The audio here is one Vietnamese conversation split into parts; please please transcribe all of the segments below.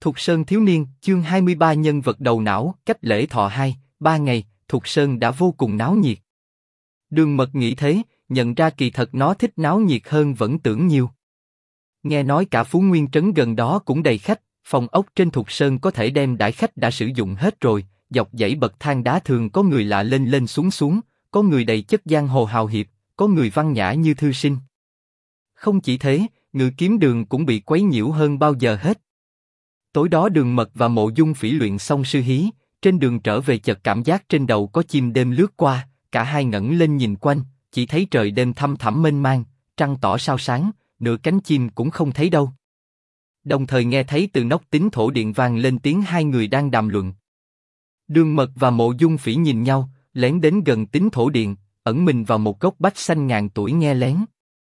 Thục Sơn thiếu niên, chương 23 nhân vật đầu não, cách lễ thọ 2, 3 ngày, Thục Sơn đã vô cùng náo nhiệt. Đường Mật nghĩ thế, nhận ra kỳ thật nó thích náo nhiệt hơn vẫn tưởng nhiều. Nghe nói cả Phú Nguyên trấn gần đó cũng đầy khách, phòng ốc trên Thục Sơn có thể đem đãi khách đã sử dụng hết rồi, dọc dãy bậc thang đá thường có người lạ lên lên xuống xuống, có người đầy chất giang hồ hào hiệp, có người văn nhã như thư sinh. Không chỉ thế, Ngự Kiếm Đường cũng bị quấy nhiễu hơn bao giờ hết. Tối đó Đường Mật và Mộ Dung Phỉ luyện xong sư hí, trên đường trở về chợt cảm giác trên đầu có chim đêm lướt qua, cả hai ngẩng lên nhìn quanh, chỉ thấy trời đêm thăm thẳm mênh mang, trăng tỏ sao sáng, nửa cánh chim cũng không thấy đâu. Đồng thời nghe thấy từ nóc Tín Thổ Điện vang lên tiếng hai người đang đàm luận. Đường Mật và Mộ Dung Phỉ nhìn nhau, lén đến gần Tín Thổ Điện, ẩn mình vào một gốc bách xanh ngàn tuổi nghe lén.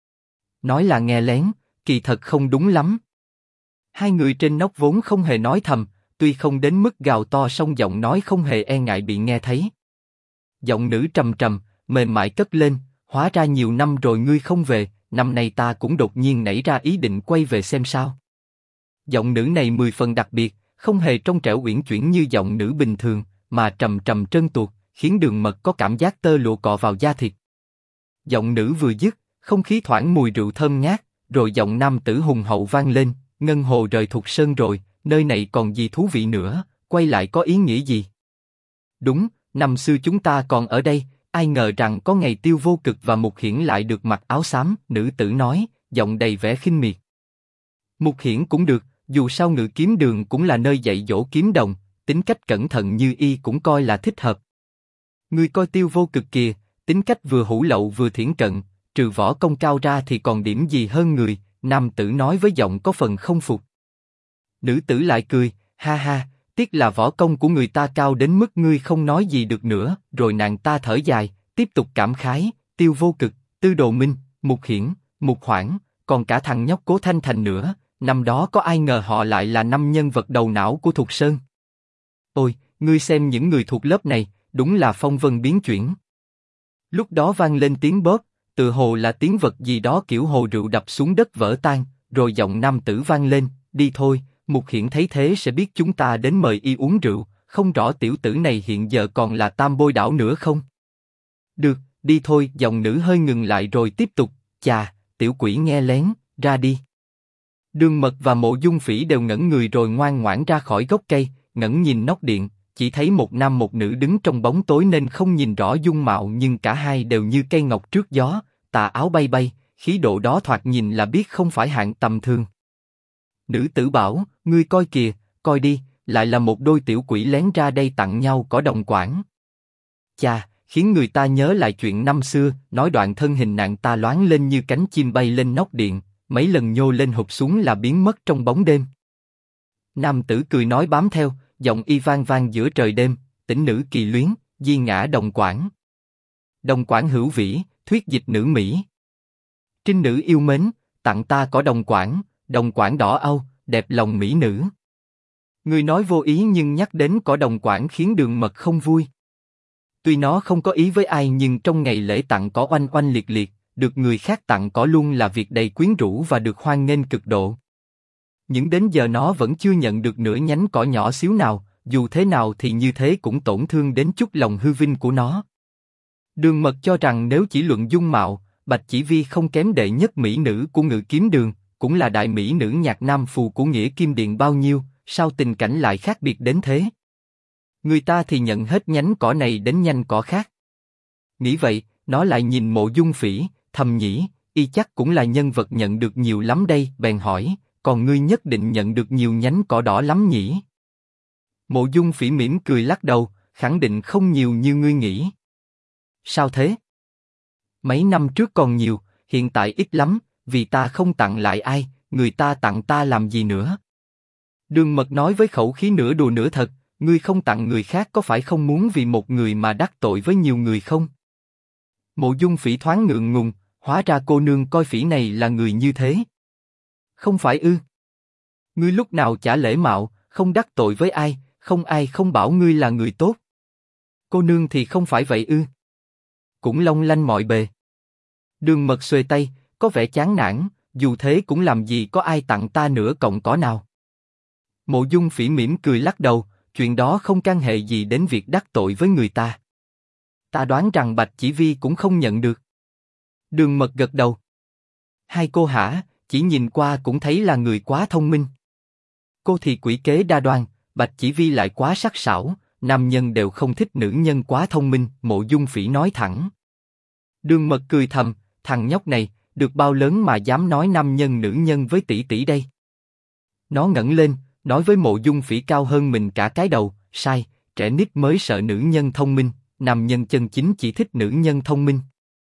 Nói là nghe lén, kỳ thật không đúng lắm. Hai người trên nóc vốn không hề nói thầm, tuy không đến mức gào to song giọng nói không hề e ngại bị nghe thấy. Giọng nữ trầm trầm, mềm mại cất lên, hóa ra nhiều năm rồi ngươi không về, năm nay ta cũng đột nhiên nảy ra ý định quay về xem sao. Giọng nữ này 10 phần đặc biệt, không hề trong trẻo uyển chuyển như giọng nữ bình thường, mà trầm trầm trơn tuột, khiến Đường Mật có cảm giác tơ lụa cọ vào da thịt. Giọng nữ vừa dứt, không khí thoảng mùi rượu thơm ngát, rồi giọng nam tử hùng hậu vang lên, Ngân Hồ rời Thục Sơn rồi, nơi này còn gì thú vị nữa, quay lại có ý nghĩa gì? Đúng, năm xưa chúng ta còn ở đây, ai ngờ rằng có ngày Tiêu Vô Cực và Mục Hiển lại được mặc áo xám, nữ tử nói, giọng đầy vẻ khinh miệt. Mục Hiển cũng được, dù sao Ngự Kiếm Đường cũng là nơi dạy dỗ kiếm đồng, tính cách cẩn thận như y cũng coi là thích hợp. Ngươi coi Tiêu Vô Cực kìa, tính cách vừa hủ lậu vừa thiển cận, trừ võ công cao ra thì còn điểm gì hơn người, nam tử nói với giọng có phần không phục. Nữ tử lại cười, ha ha, tiếc là võ công của người ta cao đến mức ngươi không nói gì được nữa, rồi nàng ta thở dài, tiếp tục cảm khái, Tiêu Vô Cực, Tư Đồ Minh, Mục Hiển, Mục Hoảng, còn cả thằng nhóc Cố Thanh Thành nữa, năm đó có ai ngờ họ lại là năm nhân vật đầu não của Thục Sơn. Ôi, ngươi xem những người thuộc lớp này, đúng là phong vân biến chuyển. Lúc đó vang lên tiếng bóp, tự hồ là tiếng vật gì đó kiểu hồ rượu đập xuống đất vỡ tan, rồi giọng nam tử vang lên, đi thôi. Mục Hiển thấy thế sẽ biết chúng ta đến mời y uống rượu, không rõ tiểu tử này hiện giờ còn là Tam Bôi Đảo nữa không? Được, đi thôi. Giọng nữ hơi ngừng lại rồi tiếp tục, chà, tiểu quỷ nghe lén, ra đi. Đường Mật và Mộ Dung Phỉ đều ngẩn người rồi ngoan ngoãn ra khỏi gốc cây, ngẩng nhìn nóc điện, chỉ thấy một nam một nữ đứng trong bóng tối nên không nhìn rõ dung mạo, nhưng cả hai đều như cây ngọc trước gió, tà áo bay bay, khí độ đó thoạt nhìn là biết không phải hạng tầm thường. Nữ tử bảo, ngươi coi kìa, coi đi, lại là một đôi tiểu quỷ lén ra đây tặng nhau cỏ đồng quảng. Chà, khiến người ta nhớ lại chuyện năm xưa, nói đoạn thân hình nàng ta loáng lên như cánh chim bay lên nóc điện, mấy lần nhô lên hụt xuống là biến mất trong bóng đêm. Nam tử cười nói bám theo, giọng y vang vang giữa trời đêm, tỉnh nữ kỳ luyến, di ngã đồng quảng. Đồng quảng hữu vĩ, thuyết dịch nữ Mỹ. Trinh nữ yêu mến, tặng ta cỏ đồng quảng đỏ âu, đẹp lòng mỹ nữ. Người nói vô ý nhưng nhắc đến cỏ đồng quảng khiến Đường Mật không vui. Tuy nó không có ý với ai nhưng trong ngày lễ tặng cỏ oanh oanh liệt liệt, được người khác tặng cỏ luôn là việc đầy quyến rũ và được hoan nghênh cực độ. Nhưng đến giờ nó vẫn chưa nhận được nửa nhánh cỏ nhỏ xíu nào, dù thế nào thì như thế cũng tổn thương đến chút lòng hư vinh của nó. Đường Mật cho rằng nếu chỉ luận dung mạo, Bạch Chỉ Vi không kém đệ nhất mỹ nữ của Ngự Kiếm Đường, cũng là đại mỹ nữ nhạc nam phù của Nghĩa Kim Điện bao nhiêu, sao tình cảnh lại khác biệt đến thế? Người ta thì nhận hết nhánh cỏ này đến nhanh cỏ khác. Nghĩ vậy, nó lại nhìn Mộ Dung Phỉ, thầm nghĩ, y chắc cũng là nhân vật nhận được nhiều lắm đây, bèn hỏi, còn ngươi nhất định nhận được nhiều nhánh cỏ đỏ lắm nhỉ? Mộ Dung Phỉ mỉm cười lắc đầu, khẳng định không nhiều như ngươi nghĩ. Sao thế? Mấy năm trước còn nhiều, hiện tại ít lắm, vì ta không tặng lại ai, người ta tặng ta làm gì nữa? Đường Mật nói với khẩu khí nửa đùa nửa thật, ngươi không tặng người khác có phải không muốn vì một người mà đắc tội với nhiều người không? Mộ Dung Phỉ thoáng ngượng ngùng, hóa ra cô nương coi Phỉ này là người như thế. Không phải ư? Ngươi lúc nào chả lễ mạo, không đắc tội với ai, không ai không bảo ngươi là người tốt. Cô nương thì không phải vậy ư? Cũng long lanh mọi bề. Đường Mật xuề tay, có vẻ chán nản, dù thế cũng làm gì có ai tặng ta nữa cọng cỏ nào. Mộ Dung Phỉ mỉm cười lắc đầu, chuyện đó không can hệ gì đến việc đắc tội với người ta. Ta đoán rằng Bạch Chỉ Vi cũng không nhận được. Đường Mật gật đầu. Hai cô hả, chỉ nhìn qua cũng thấy là người quá thông minh. Cô thì quỷ kế đa đoan, Bạch Chỉ Vi lại quá sắc sảo, nam nhân đều không thích nữ nhân quá thông minh, Mộ Dung Phỉ nói thẳng. Đường Mật cười thầm, thằng nhóc này, được bao lớn mà dám nói nam nhân nữ nhân với tỷ tỷ đây. Nó ngẩng lên, nói với Mộ Dung Phỉ cao hơn mình cả cái đầu, sai, trẻ nít mới sợ nữ nhân thông minh, nam nhân chân chính chỉ thích nữ nhân thông minh.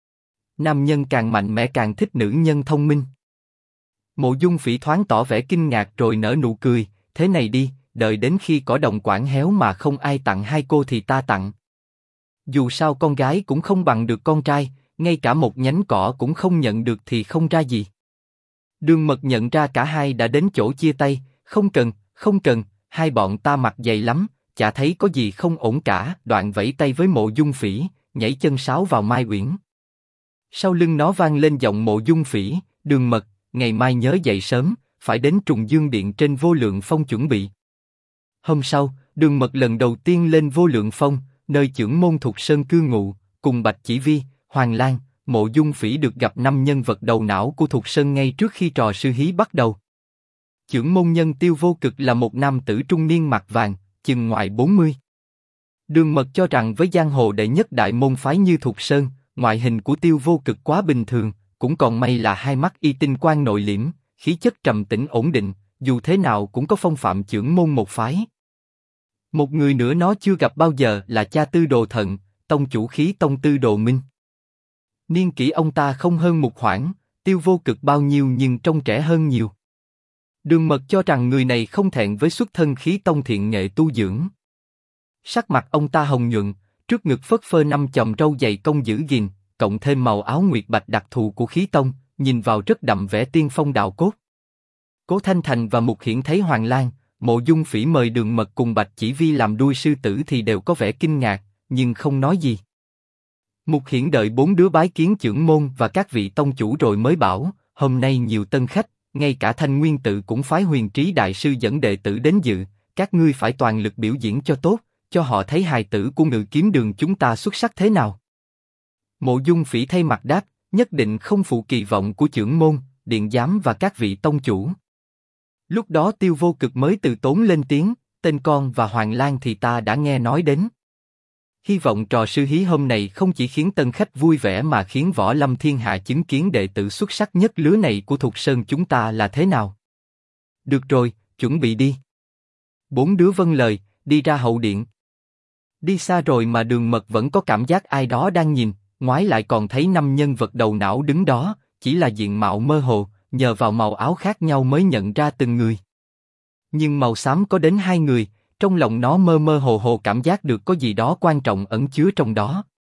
Nam nhân càng mạnh mẽ càng thích nữ nhân thông minh. Mộ Dung Phỉ thoáng tỏ vẻ kinh ngạc rồi nở nụ cười, thế này đi, đợi đến khi cỏ đồng quảng héo mà không ai tặng hai cô thì ta tặng. Dù sao con gái cũng không bằng được con trai, ngay cả một nhánh cỏ cũng không nhận được thì không ra gì. Đường Mật nhận ra cả hai đã đến chỗ chia tay, không cần, hai bọn ta mặt dày lắm, chả thấy có gì không ổn cả. Đoạn vẫy tay với Mộ Dung Phỉ, nhảy chân sáo vào Mai Uyển. Sau lưng nó vang lên giọng Mộ Dung Phỉ, Đường Mật, ngày mai nhớ dậy sớm, phải đến Trùng Dương Điện trên Vô Lượng Phong chuẩn bị. Hôm sau, Đường Mật lần đầu tiên lên Vô Lượng Phong, nơi chưởng môn Thục Sơn cư ngụ, cùng Bạch Chỉ Vi, Hoàng Lan, Mộ Dung Phỉ được gặp 5 nhân vật đầu não của Thục Sơn ngay trước khi trò sư hí bắt đầu. Chưởng môn nhân Tiêu Vô Cực là một nam tử trung niên mặt vàng, chừng ngoài 40. Đường Mật cho rằng với giang hồ đệ nhất đại môn phái như Thục Sơn, ngoại hình của Tiêu Vô Cực quá bình thường, cũng còn may là hai mắt y tinh quang nội liễm, khí chất trầm tĩnh ổn định, dù thế nào cũng có phong phạm chưởng môn một phái. Một người nữa nó chưa gặp bao giờ là cha Tư Đồ Thận, tông chủ Khí Tông Tư Đồ Minh. Niên kỷ ông ta không hơn Mục Hoảng, Tiêu Vô Cực bao nhiêu nhưng trông trẻ hơn nhiều. Đường Mật cho rằng người này không thẹn với xuất thân Khí Tông thiện nghệ tu dưỡng. Sắc mặt ông ta hồng nhuận, trước ngực phất phơ 5 chòm râu dày cong giữ gìn, cộng thêm màu áo nguyệt bạch đặc thù của Khí Tông, nhìn vào rất đậm vẻ tiên phong đạo cốt. Cố Thanh Thành và Mục Hiển thấy Hoàng Lan, Mộ Dung Phỉ mời Đường Mật cùng Bạch Chỉ Vi làm đuôi sư tử thì đều có vẻ kinh ngạc, nhưng không nói gì. Mục Hiển đợi 4 đứa bái kiến chưởng môn và các vị tông chủ rồi mới bảo, hôm nay nhiều tân khách, ngay cả Thanh Nguyên Tự cũng phái Huyền Trí đại sư dẫn đệ tử đến dự, các ngươi phải toàn lực biểu diễn cho tốt, cho họ thấy hài tử của Ngự Kiếm Đường chúng ta xuất sắc thế nào. Mộ Dung Phỉ thay mặt đáp, nhất định không phụ kỳ vọng của chưởng môn, điện giám và các vị tông chủ. Lúc đó Tiêu Vô Cực mới từ tốn lên tiếng, tên con và Hoàng Lan thì ta đã nghe nói đến. Hy vọng trò sư hí hôm này không chỉ khiến tân khách vui vẻ mà khiến võ lâm thiên hạ chứng kiến đệ tử xuất sắc nhất lứa này của Thục Sơn chúng ta là thế nào. Được rồi, chuẩn bị đi. 4 đứa vâng lời, đi ra hậu điện. Đi xa rồi mà Đường Mật vẫn có cảm giác ai đó đang nhìn, ngoái lại còn thấy 5 nhân vật đầu não đứng đó, chỉ là diện mạo mơ hồ, nhờ vào màu áo khác nhau mới nhận ra từng người. Nhưng màu xám có đến 2 người, trong lòng nó mơ mơ hồ hồ cảm giác được có gì đó quan trọng ẩn chứa trong đó.